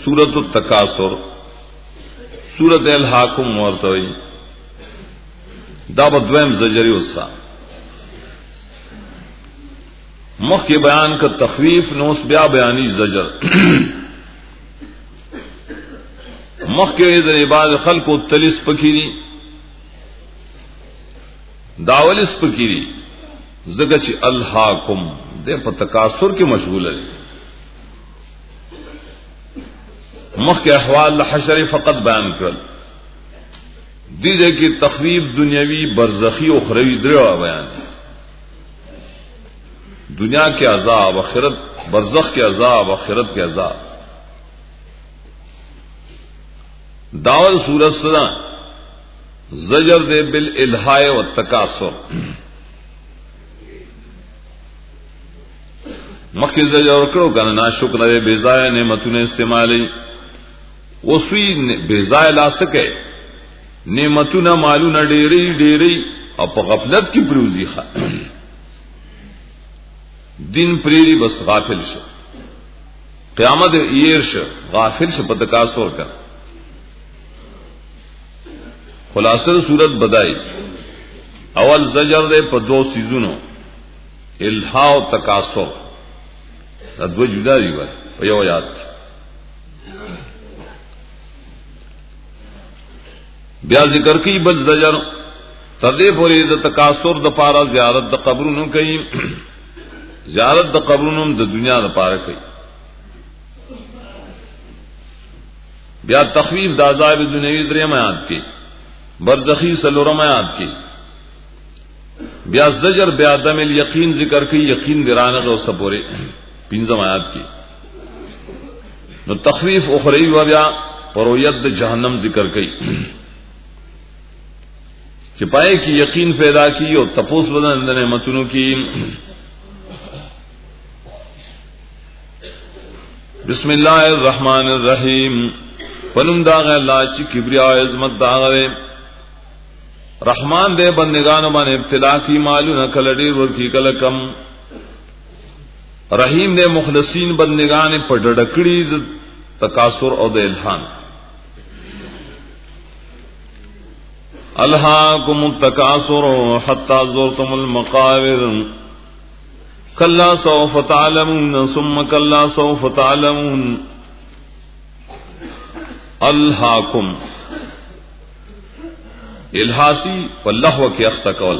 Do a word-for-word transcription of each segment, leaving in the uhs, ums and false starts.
سورۃ التکاثر سورۃ الحاکم ورتوی دا بدویم زجری وستا مخ کے بیان کا تخویف نوس بیا بیانی زجر مخ کے در عباد خلق و تلس پکیری داولس پکیری زگچ الحاکم دے پا تکاثر کی مشغول ہے مخ کے احوال حشر فقط بیان کرل دیجے کی تخویف دنیاوی برزخی و اخروی دروا بیان دنیا کے عذاب آخرت برزخ کے عذاب آخرت کے عذاب داول سورت صدا زجر دے بالالہاء والتکاثر مخی زجر کرو کنا ناشکر دے بیزائے نعمتون استعمالی وسوی بیزائے لا سکے نعمتون مالون ڈیری ڈیری اور پا غفلت کی پروزی خوا دن پریری بس غافل شو قیامت ایر شو غافل شو پا تکاثر کر خلاصر صورت بدائی اول زجر دے پا دو سیزونو الہا و تکاثر دو جدا دی بھائی پا یو یاد کی بیا ذکر کی بل زجر تردے پوری دا تکاثر دا پارا زیارت دا قبرونو کئی زیارت دا قبرونو دا دنیا دا پارا کئی بیا تخویف دا عذاب دنیاوی دریم آیات کی برزخی سلورم آیات کی بیا زجر بیا دم الیقین ذکر کی یقین درانت و سپورے پینزم آیات کی نو تخویف اخروی و بیا پرویت جہنم ذکر کی چپائے کی یقین پیدا کی اور تپوس بدن نعمتونو کی بسم اللہ الرحمن الرحیم پنم داغ اللہ چی کبریا عظمت داغ رحمان دے بندگان بان ابتلا کی معلوم کلڈیر ورکی کلکم رحیم دے مخلصین بندگان پڑڑکڑی تکاثر اور دے الہان الہاکم التکاثر حتی زرتم المقابر کلا سوف تعلمون ثم کلا سوف تعلمون الہاکم الہاسی واللہو کی اختکول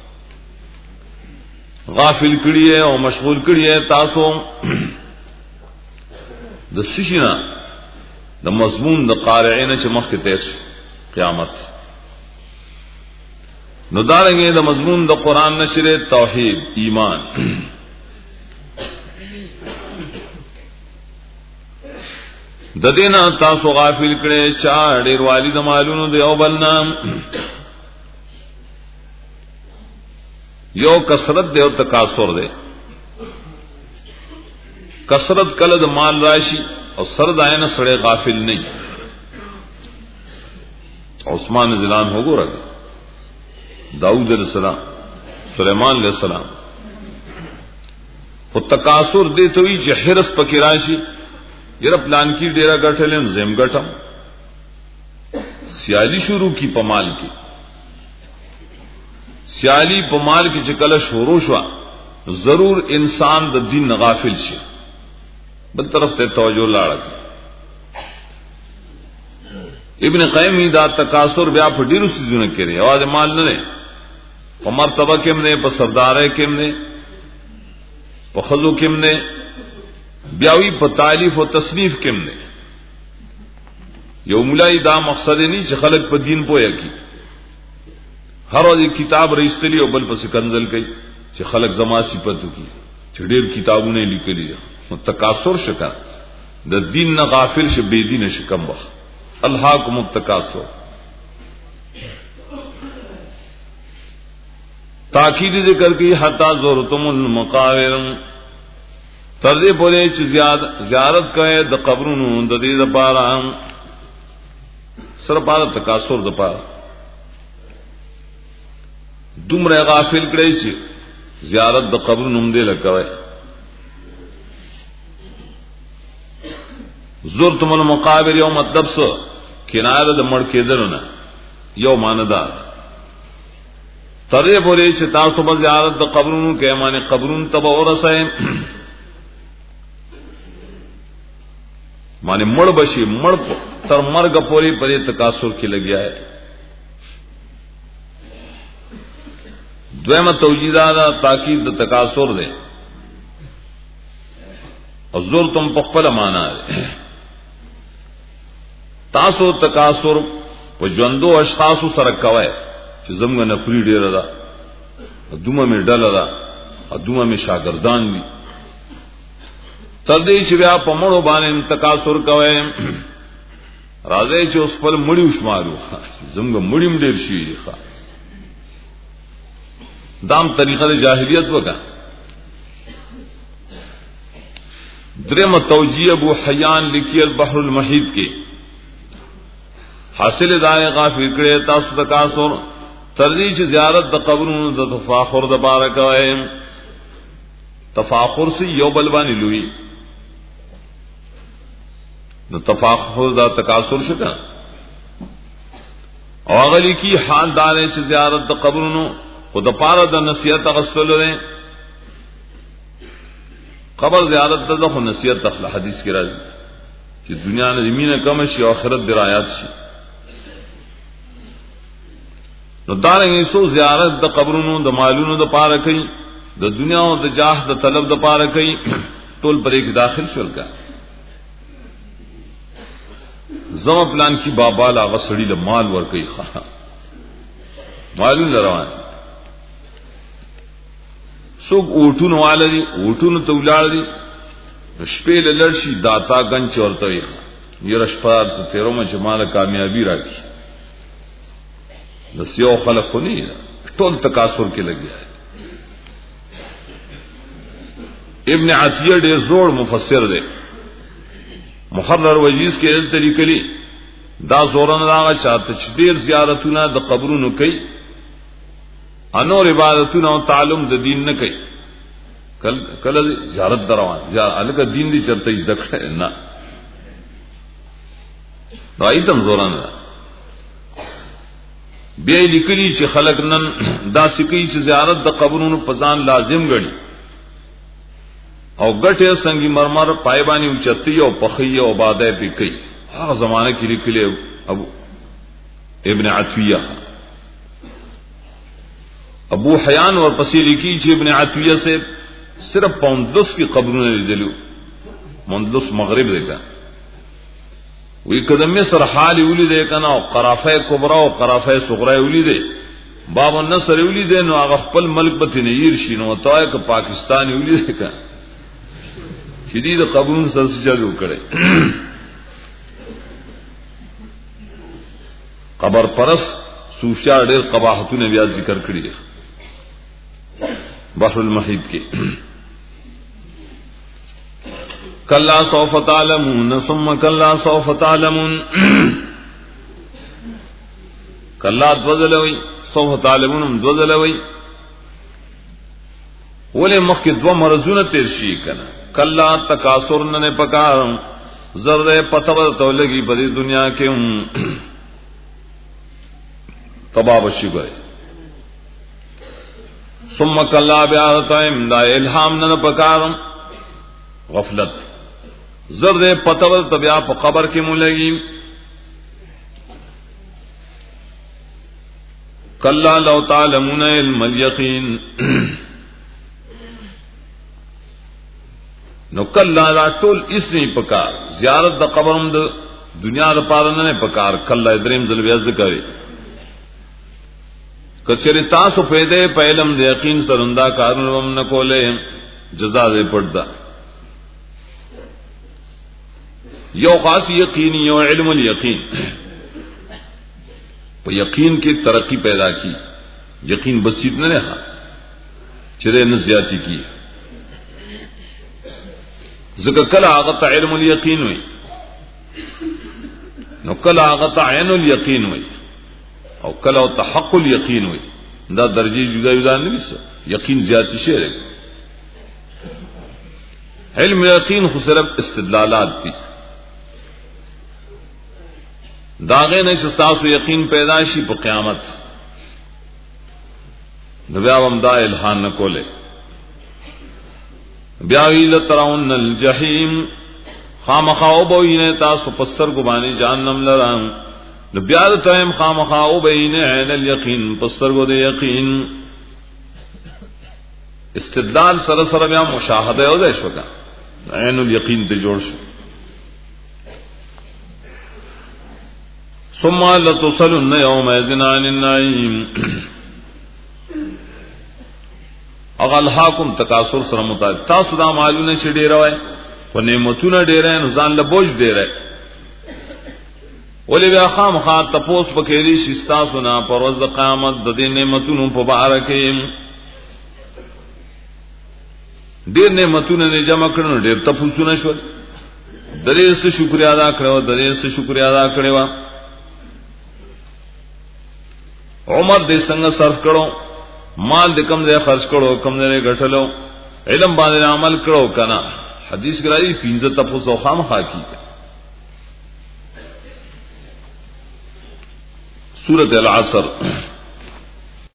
غافل کڑیے اور مشغول کڑیے تاسو دا سشنا دا مضمون دا قارعین چمخ کے تیس قیامت نو دارنگے دا مضمون دا قرآن نشر توحید ایمان دا دینا تاسو غافل کرے چاہ دیر والی دا معلوم دا یو بلنا یو کسرت دے او تکاثر دے کسرت کل دا مال راشی اور سرد آئین سڑے غافل نہیں عثمان زلان ہو گو رکھا داؤد علیہ السلام سلیمان علیہ السلام خود تکاثر دے تو ہی چی حرس پکی راشی یر پلان کی ڈیرا گٹھلیں زیم گٹھم سیالی شروع کی پمال کی سیالی پمال کی چکل شروع شوا ضرور انسان دا دین غافل شی بل طرف تے توجہ لاڑا کی ابن قیم دا تکاثر بیا پھڑی رسی زنہ کرے آواز مال نہ لے پا مرتبہ کم نے پا سردارے کم نے پا خضو کم نے بیاوی پا تعلیف و تصنیف کم نے یو ملائی دا مقصد نہیں چھ خلق پا دین پویا کی ہر روز ایک کتاب رئیستلی اور بل پا سکنزل کئی چھ خلق زما صفتو کی چھ دیر کتابوں نے لکھ لیا تکاثر شکا دا دین نا غافل ش بے دین شکم وقت الہاکم التکاثر تاکید ذکر کی حتی زورتم المقابر تردے پورے چھ زیارت کرے دا قبرونو دا دے دا پارا سر پارا تکاثر دا پارا دم رہ غافل کرے چھ زیارت دا قبرونو دے لکرے زرتم المقابر یو مطلب سو کنایه د مړ کېدلونه یو ماندا ترې پورې چې تاسو به زیارت د قبرونو کې معنی قبرون تبه ورسئ معنی مړ بشي مړ تر مرګ پورې پرې تکاثر کې لګیا ہے. دویمه توجیه دا تاکید د تکاثر ده او زرتم په خپل معنا ده تاسو تکاثر په ژوندو اشخاص سره کوي چې زموږ نه پری ډیر ده دومره مې ډاله ده دومره مې شاګردان دي تر دې چې بیا په مړو باندې تکاثر کوي راځي چې اوس په مړی وشمارو زموږ مړیم ډیر شي ښه دام طریقه د جاهلیت وکړه. درم توجیه ابو حیان لکی البحر المحیط کې حاصل دای غافل کړي تاسو تکاثر تر دې چې زیارت د قبرونو د تفاخر د بارک وای تفاخر سے یو بل باندې لوی نو تفاخر دا تکاثر شته او غلی کی حال دار چې زیارت د قبرونو خود پاره د نصیحت غسل لري قبر زیارت د خو نصیحت تخل حدیث کې راځي چې دنیا نه زمينه کم شي او آخرت درایات شي نو دارنګ سو زیارت د قبرونو د مالونو د پاره کوي د دنیا او د جاه د طلب د پاره کوي ټول پرې کې داخل شول کا زما پلان کی بابا لا غسړی له مال ور کوي ښه مالون روان څوک اوټونو والي اوټونو ته ولار دي شپې له لړشي داتا گنج ورته وي یره شپار ته تیرو ما جماله کامیابی راکړي نسیو خلقونی ټول تکاثر کې لګیا ابن عتیہ ډېر زوړ مفسر دی محرر وجیز کې دل طریقې لري دا زورن راغی چاته چې ډېر زیارتونه د قبرونو کوي انور عبادتونه او تعلم د دین نه کوي کله کله زیارت دروان یا الګ دین دي چرته ذکر نه رايتم زورن بیا لیکلي چې خلک نن دا سکی چې زیارت د قبرونو پزان لازم غړي او ګټه سنگي مرمر پایبانی اوچتي او پخي او باده پی کوي هغه زمانه کې لیکلي ابو ابن عتیہ ابو حیان اور پسې لیکي چې ابن عتیہ سے صرف پوندس کی قبرونه لیدلو مندس مغرب دیکھا وی کده مصر حال ولیدې کنه او قرافه کبرا او قرافه صغرا ولیدې باب النصر ولیدې نو هغه خپل ملک به تنیر شینو توای ک پاکستان ولیدې کنه شدید قبرون سر سجدو کړي قبر پرس صوفیا ډېر قباحتونه بیا ذکر کړي دي بحر المحیط کې کلا سوف تعلمون ثم کلا سوف تعلمون کلا دوزلوي سوف تعلمون دوزلوي ولې مخکې دوه مرزونه تیر شي کنه کلا تکاثر نه پکارم زرد پتو تو لګي په دې دنیا کې تباہ شي ګره ثم کلا بیا تایم دا الهام نه پکارم غفلت زرد پتو تبیا په قبر کې مولګي کلا لو تعلمون علم اليقین نو کلا لا ټول اس نه پکار زیارت د قبرم د دنیا د پاره نه پکار کلا دریم ځل بیا ذکر کچری تاسو پیدا په علم د یقین سرندا کارونه هم نه کوله جزاء دې پړدا یو خاص یقین یو علم الیقین په یقین کې ترقی پیدا کی یقین بسیط نه نه چره نه زیاتی کی ذکر کلا هغه علم الیقین وي نو کلا هغه عین الیقین وي او کلا تحقق الیقین وي دا درجه جدا جدا نه وي یقین زیاتی شی دی علم الیقین خو صرف استدلالات دي داغه نه شستاسو یقین پیدا شي په قیامت نو بیا هم دا الہان نه کوله بیا ویل ترون الجحیم خامخاو بوینه تاسو پستر کو باندې جهنم لرام نو بیا ته خامخاو بینه عین الیقین پستر کو د یقین استدلال سره سره بیا مشاهده او ده شوګه عین الیقین ته جوړ شو ثم لتصلن يومئذ عن النعيم اغل حاکم تکاثر سره متعلق تاسو دا مالونه شډې راوي په نعمتونو ډېرې نو ځان له بوج ډېرې ولې بیا خامخا تپوس پکې لري چې تاسو نه پر ورځ د قیامت د دې نعمتونو په باره کې ډېر نعمتونه نه جمع کړو ډېر تپوسونه شول درې څه شکریا ادا کړو درې څه شکریا ادا کړو عمر دې څنګه صرف کړو مال دې کم ځای خرج کړو کم ځای غټلو علم باندې عمل کړو کنه حدیث کرای پینځه تپوس او خامخا کی سورۃ العصر